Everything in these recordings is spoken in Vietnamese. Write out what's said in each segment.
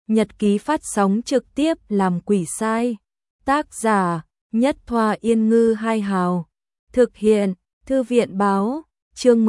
nhật ký phát sóng trực tiếp làm quỷ sai. Tác giả: Nhất Thoa Yên Ngư 2 hào. Thực hiện: Thư viện báo. Chương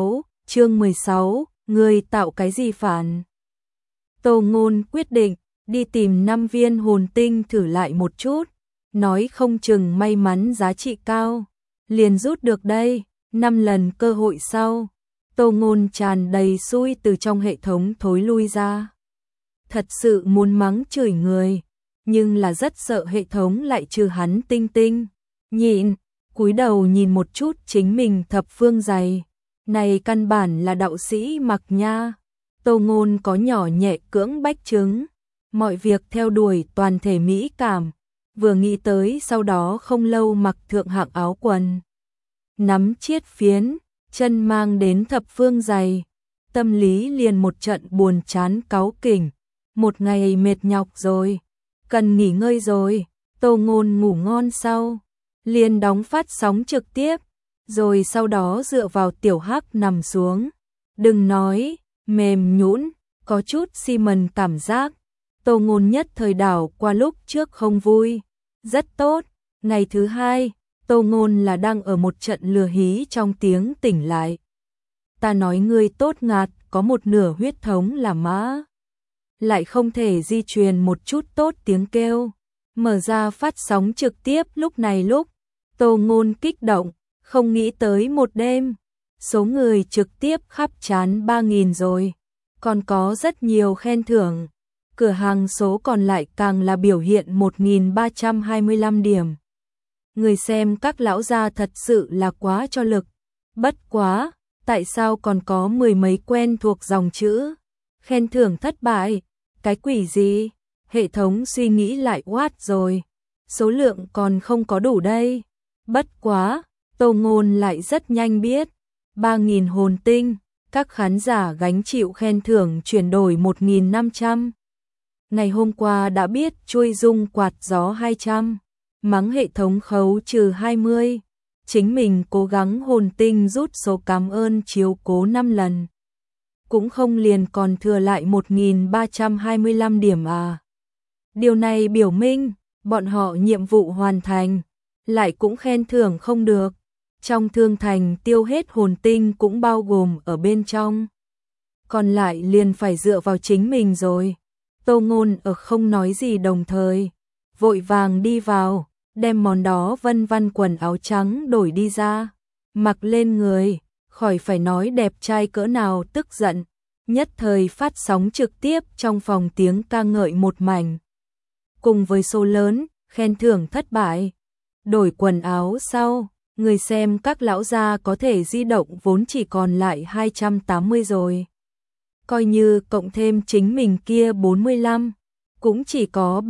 16, người tạo cái gì phản? Tô Ngôn quyết định đi tìm 5 viên hồn tinh thử lại một chút, nói không chừng may mắn giá trị cao, liền rút được đây. 5 lần cơ hội sau, Tô Ngôn tràn đầy xui từ trong hệ thống thối lui ra. Thật sự muốn mắng chửi người, nhưng là rất sợ hệ thống lại trừ hắn tinh tinh. Nhịn, cúi đầu nhìn một chút chính mình thập phương giày. Này căn bản là đạo sĩ mặc nha. Tô Ngôn có nhỏ nhẹ cưỡng bách chứng, mọi việc theo đuổi toàn thể mỹ cảm. Vừa nghĩ tới sau đó không lâu mặc thượng hạng áo quần, nắm chiết phiến, chân mang đến thập phương giày, tâm lý liền một trận buồn chán cáu kỉnh. Một ngày mệt nhọc rồi, cần nghỉ ngơi rồi. Tô Ngôn ngủ ngon sau, liền đóng phát sóng trực tiếp, rồi sau đó dựa vào tiểu hắc nằm xuống. Đừng nói, mềm nhũn, có chút xi mần cảm giác. Tô Ngôn nhất thời đảo qua lúc trước không vui. Rất tốt, ngày thứ 2, Tô Ngôn là đang ở một trận lừa hí trong tiếng tỉnh lại. Ta nói ngươi tốt ngạt, có một nửa huyết thống là mã, lại không thể di truyền một chút tốt tiếng kêu. Mở ra phát sóng trực tiếp lúc Tô Ngôn kích động, không nghĩ tới một đêm, số người trực tiếp khắp trán 3.000 rồi, còn có rất nhiều khen thưởng. Cửa hàng số còn lại càng là biểu hiện 1.325 điểm. Người xem các lão gia thật sự là quá cho lực. Bất quá, tại sao còn có 10 mấy quen thuộc dòng chữ khen thưởng thất bại? Cái quỷ gì? Hệ thống suy nghĩ lại quát rồi. Số lượng còn không có đủ đây. Bất quá, Tô Ngôn lại rất nhanh biết. 3.000 hồn tinh, các khán giả gánh chịu khen thưởng chuyển đổi 1.500. Ngày hôm qua đã biết chui dung quạt gió 200, mắng hệ thống khấu trừ 20. Chính mình cố gắng hồn tinh rút số cảm ơn chiếu cố 5 lần. Cũng không liền còn thừa lại 1.325 điểm à. Điều này biểu minh, bọn họ nhiệm vụ hoàn thành, lại cũng khen thưởng không được. Trong thương thành tiêu hết hồn tinh cũng bao gồm ở bên trong. Còn lại liền phải dựa vào chính mình rồi. Tô Ngôn ở không nói gì đồng thời, vội vàng đi vào, đem món đó vân vân quần áo trắng đổi đi ra, mặc lên người, khỏi phải nói đẹp trai cỡ nào tức giận. Nhất thời phát sóng trực tiếp trong phòng tiếng ca ngợi một mảnh. Cùng với số lớn, khen thưởng thất bại. Đổi quần áo sau, người xem các lão gia có thể di động vốn chỉ còn lại 280 rồi. Coi như cộng thêm chính mình kia 45, cũng chỉ có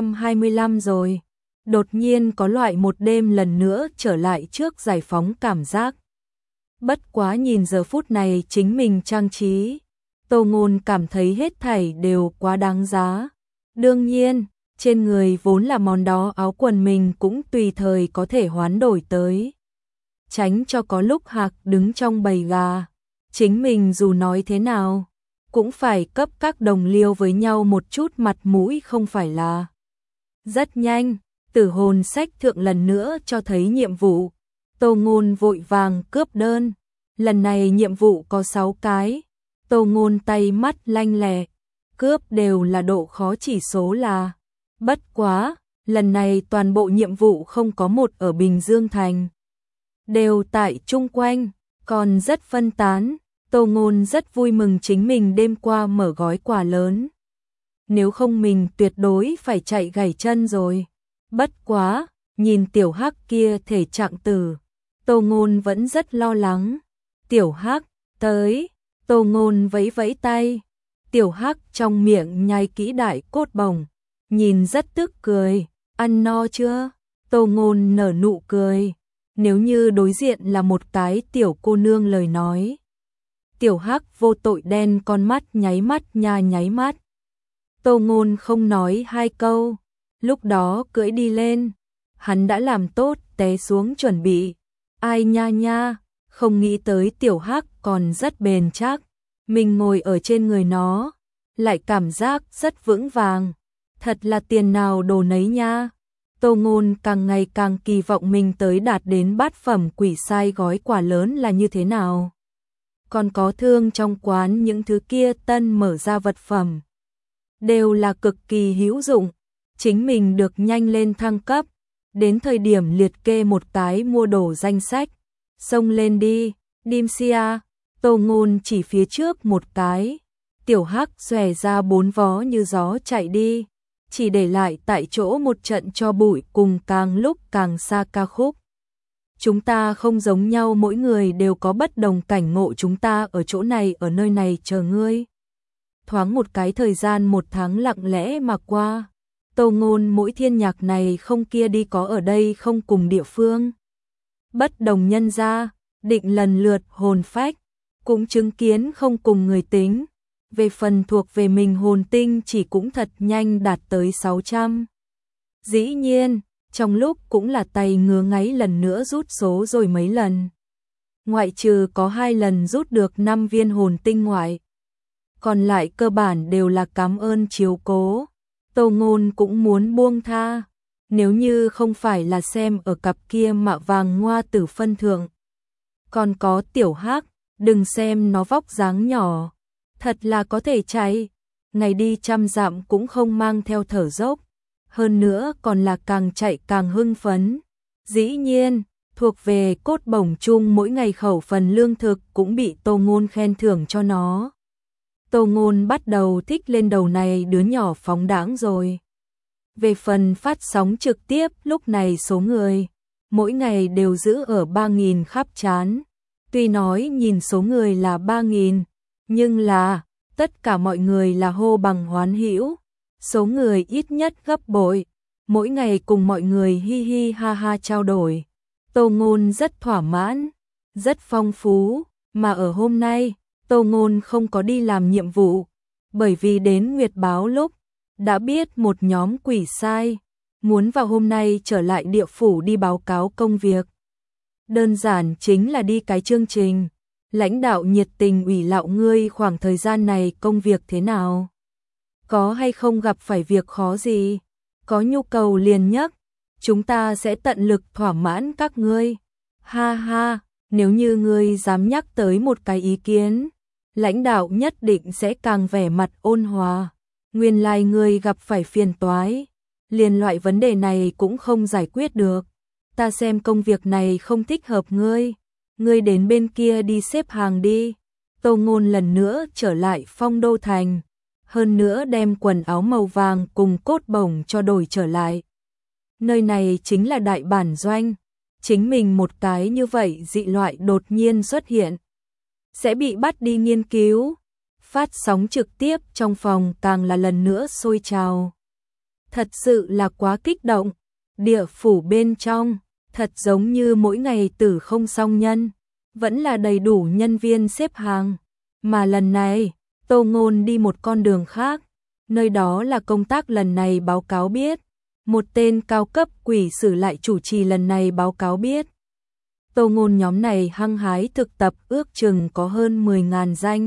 325 rồi. Đột nhiên có loại một đêm lần nữa trở lại trước giải phóng cảm giác. Bất quá nhìn giờ phút này chính mình trang trí, Tô Ngôn cảm thấy hết thảy đều quá đáng giá. Đương nhiên, trên người vốn là món đó áo quần mình cũng tùy thời có thể hoán đổi tới. Tránh cho có lúc hạc đứng trong bầy gà. Chính mình dù nói thế nào, cũng phải cấp các đồng liêu với nhau một chút mặt mũi không phải là. Rất nhanh, tử hồn sách thượng lần nữa cho thấy nhiệm vụ. Tô Ngôn vội vàng cướp đơn. Lần này nhiệm vụ có 6 cái. Tô Ngôn tay mắt lanh lẹ, cướp đều là độ khó chỉ số là. Bất quá, lần này toàn bộ nhiệm vụ không có một ở Bình Dương Thành. Đều tại chung quanh, còn rất phân tán. Tô Ngôn rất vui mừng chính mình đêm qua mở gói quà lớn. Nếu không mình tuyệt đối phải chạy gãy chân rồi. Bất quá, nhìn tiểu hắc kia thể trạng tử, Tô Ngôn vẫn rất lo lắng. Tiểu hắc, tới. Tô Ngôn vẫy vẫy tay. Tiểu hắc trong miệng nhai kỹ đại cốt bồng, nhìn rất tức cười. Ăn no chưa? Tô Ngôn nở nụ cười. Nếu như đối diện là một cái tiểu cô nương lời nói. Tiểu hắc vô tội đen con mắt nháy mắt. Tô Ngôn không nói 2 câu, lúc đó cưỡi đi lên, hắn đã làm tốt té xuống chuẩn bị. Ai nha, không nghĩ tới tiểu hắc còn rất bền chắc, mình ngồi ở trên người nó, lại cảm giác rất vững vàng. Thật là tiền nào đồ nấy nha. Tô Ngôn càng ngày càng kỳ vọng mình tới đạt đến bát phẩm quỷ sai gói quả lớn là như thế nào. Còn có thương trong quán những thứ kia tân mở ra vật phẩm. Đều là cực kỳ hữu dụng. Chính mình được nhanh lên thăng cấp. Đến thời điểm liệt kê một cái mua đồ danh sách. Xông lên đi, Dimsia. Tô Ngôn chỉ phía trước một cái. Tiểu Hắc xòe ra 4 vó như gió chạy đi. Chỉ để lại tại chỗ một trận cho bụi cùng càng lúc càng xa ca khúc. Chúng ta không giống nhau, mỗi người đều có bất đồng cảnh ngộ, chúng ta ở chỗ này, ở nơi này chờ ngươi. Thoáng một cái thời gian 1 tháng lặng lẽ mà qua. Tô Ngôn mỗi thiên nhạc này không kia đi, có ở đây không cùng địa phương. Bất đồng nhân gia, định lần lượt hồn phách, cũng chứng kiến không cùng người tính. Về phần thuộc về mình hồn tinh chỉ cũng thật nhanh đạt tới 600. Dĩ nhiên, trong lúc cũng là tay ngứa ngáy lần nữa rút số rồi mấy lần. Ngoại trừ có 2 lần rút được 5 viên hồn tinh ngoại. Còn lại cơ bản đều là cảm ơn chiếu cố. Tô Ngôn cũng muốn buông tha. Nếu như không phải là xem ở cặp kia mạ vàng ngoa tử phân thượng. Còn có Tiểu Hắc, đừng xem nó vóc dáng nhỏ. Thật là có thể chạy. Ngày đi 100 dặm cũng không mang theo thở dốc. Hơn nữa còn là càng chạy càng hưng phấn. Dĩ nhiên, thuộc về cốt bổng chung mỗi ngày khẩu phần lương thực cũng bị Tô Ngôn khen thưởng cho nó. Tô Ngôn bắt đầu thích lên đầu này đứa nhỏ phóng đãng rồi. Về phần phát sóng trực tiếp, lúc này số người mỗi ngày đều giữ ở 3.000 khắp trán. Tuy nói nhìn số người là 3.000, nhưng là tất cả mọi người là hô bằng hoán hữu. Số người ít nhất gấp bội, mỗi ngày cùng mọi người hi hi ha ha trao đổi. Tô Ngôn rất thỏa mãn, rất phong phú, mà ở hôm nay, Tô Ngôn không có đi làm nhiệm vụ, bởi vì đến Nguyệt Báo lúc đã biết một nhóm quỷ sai muốn vào hôm nay trở lại địa phủ đi báo cáo công việc. Đơn giản chính là đi cái chương trình. Lãnh đạo nhiệt tình ủy lạo ngươi khoảng thời gian này công việc thế nào? Có hay không gặp phải việc khó gì? Có nhu cầu liền nhắc, chúng ta sẽ tận lực thỏa mãn các ngươi. Ha ha, nếu như ngươi dám nhắc tới một cái ý kiến, lãnh đạo nhất định sẽ càng vẻ mặt ôn hòa. Nguyên lai ngươi gặp phải phiền toái, liền loại vấn đề này cũng không giải quyết được. Ta xem công việc này không thích hợp ngươi. Ngươi đến bên kia đi xếp hàng đi. Tô Ngôn lần nữa trở lại Phong Đô Thành. Hơn nữa đem quần áo màu vàng cùng cốt bổng cho đổi trở lại. Nơi này chính là đại bản doanh. Chính mình một cái như vậy dị loại đột nhiên xuất hiện. Sẽ bị bắt đi nghiên cứu. Phát sóng trực tiếp trong phòng càng là lần nữa sôi trào. Thật sự là quá kích động. Địa phủ bên trong, thật giống như mỗi ngày tử không xong nhân. Vẫn là đầy đủ nhân viên xếp hàng. Mà lần này, Tô Ngôn đi một con đường khác. Nơi đó là công tác lần này báo cáo biết. Một tên cao cấp quỷ sử lại chủ trì lần này báo cáo biết. Tô Ngôn nhóm này hăng hái thực tập ước chừng có hơn 10.000 danh.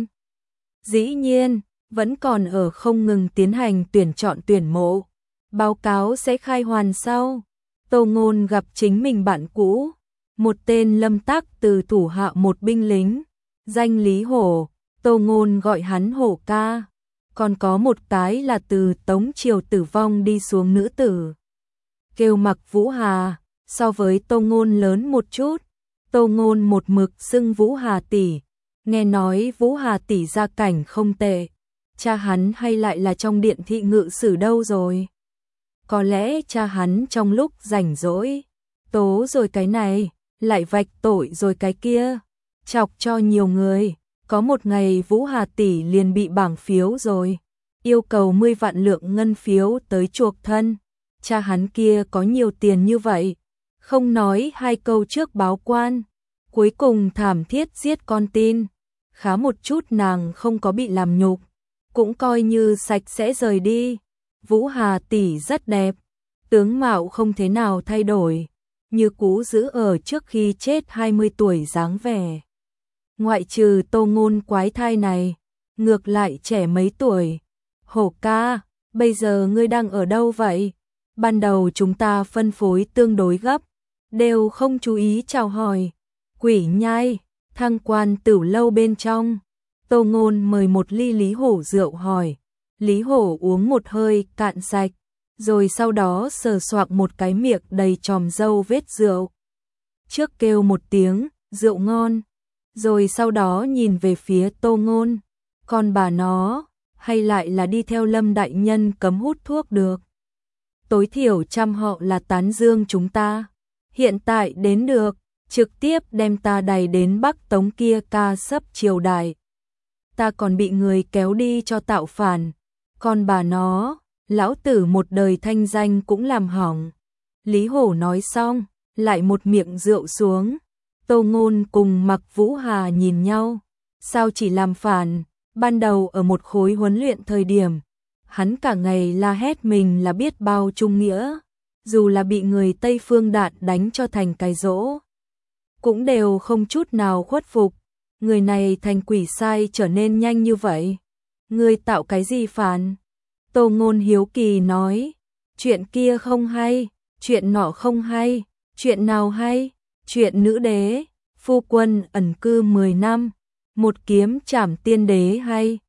Dĩ nhiên, vẫn còn ở không ngừng tiến hành tuyển chọn tuyển mộ. Báo cáo sẽ khai hoàn sau. Tô Ngôn gặp chính mình bạn cũ. Một tên lâm tác từ thủ hạ một binh lính. Danh Lý Hổ, Tô Ngôn gọi hắn Hổ ca. Còn có một cái là từ Tống Triều tử vong đi xuống nữ tử. Kêu Mặc Vũ Hà, so với Tô Ngôn lớn một chút. Tô Ngôn một mực xưng Vũ Hà tỷ. Nghe nói Vũ Hà tỷ gia cảnh không tệ. Cha hắn hay lại là trong điện thị ngự sử đâu rồi? Có lẽ cha hắn trong lúc rảnh rỗi tố rồi cái này, lại vạch tội rồi cái kia, chọc cho nhiều người. Có một ngày Vũ Hà tỷ liền bị bảng phiếu rồi, yêu cầu 10 vạn lượng ngân phiếu tới chuộc thân. Cha hắn kia có nhiều tiền như vậy, không nói 2 câu trước báo quan, cuối cùng thảm thiết giết con tin. Khá một chút nàng không có bị làm nhục, cũng coi như sạch sẽ rời đi. Vũ Hà tỷ rất đẹp, tướng mạo không thế nào thay đổi, như cũ giữ ở trước khi chết 20 tuổi dáng vẻ. Ngoại trừ Tô Ngôn quái thai này, ngược lại trẻ mấy tuổi, Hổ ca, bây giờ ngươi đang ở đâu vậy? Ban đầu chúng ta phân phối tương đối gấp, đều không chú ý chào hỏi. Quỷ nhai, Thăng Quan Tửu lâu bên trong. Tô Ngôn mời một ly Lý Hổ rượu hỏi. Lý Hổ uống một hơi cạn sạch, rồi sau đó sờ soạc một cái miệng đầy tròm râu vết rượu. Trước kêu một tiếng, rượu ngon, rồi sau đó nhìn về phía Tô Ngôn. Còn bà nó, hay lại là đi theo Lâm đại nhân cấm hút thuốc được. Tối thiểu trăm họ là tán dương chúng ta. Hiện tại đến được, trực tiếp đem ta đày đến Bắc Tống kia ca sấp triều đại. Ta còn bị người kéo đi cho tạo phản. Còn bà nó, lão tử một đời thanh danh cũng làm hỏng. Lý Hổ nói xong, lại một miệng rượu xuống. Tô Ngôn cùng Mạc Vũ Hà nhìn nhau. Sao chỉ làm phản? Ban đầu ở một khối huấn luyện thời điểm, hắn cả ngày la hét mình là biết bao trung nghĩa. Dù là bị người Tây Phương đạn đánh cho thành cái rỗ, cũng đều không chút nào khuất phục. Người này thành quỷ sai trở nên nhanh như vậy. Người tạo cái gì phản? Tô Ngôn hiếu kỳ nói. Chuyện kia không hay, chuyện nọ không hay, chuyện nào hay? Chuyện nữ đế, phu quân ẩn cư 10 năm, một kiếm trảm tiên đế hay.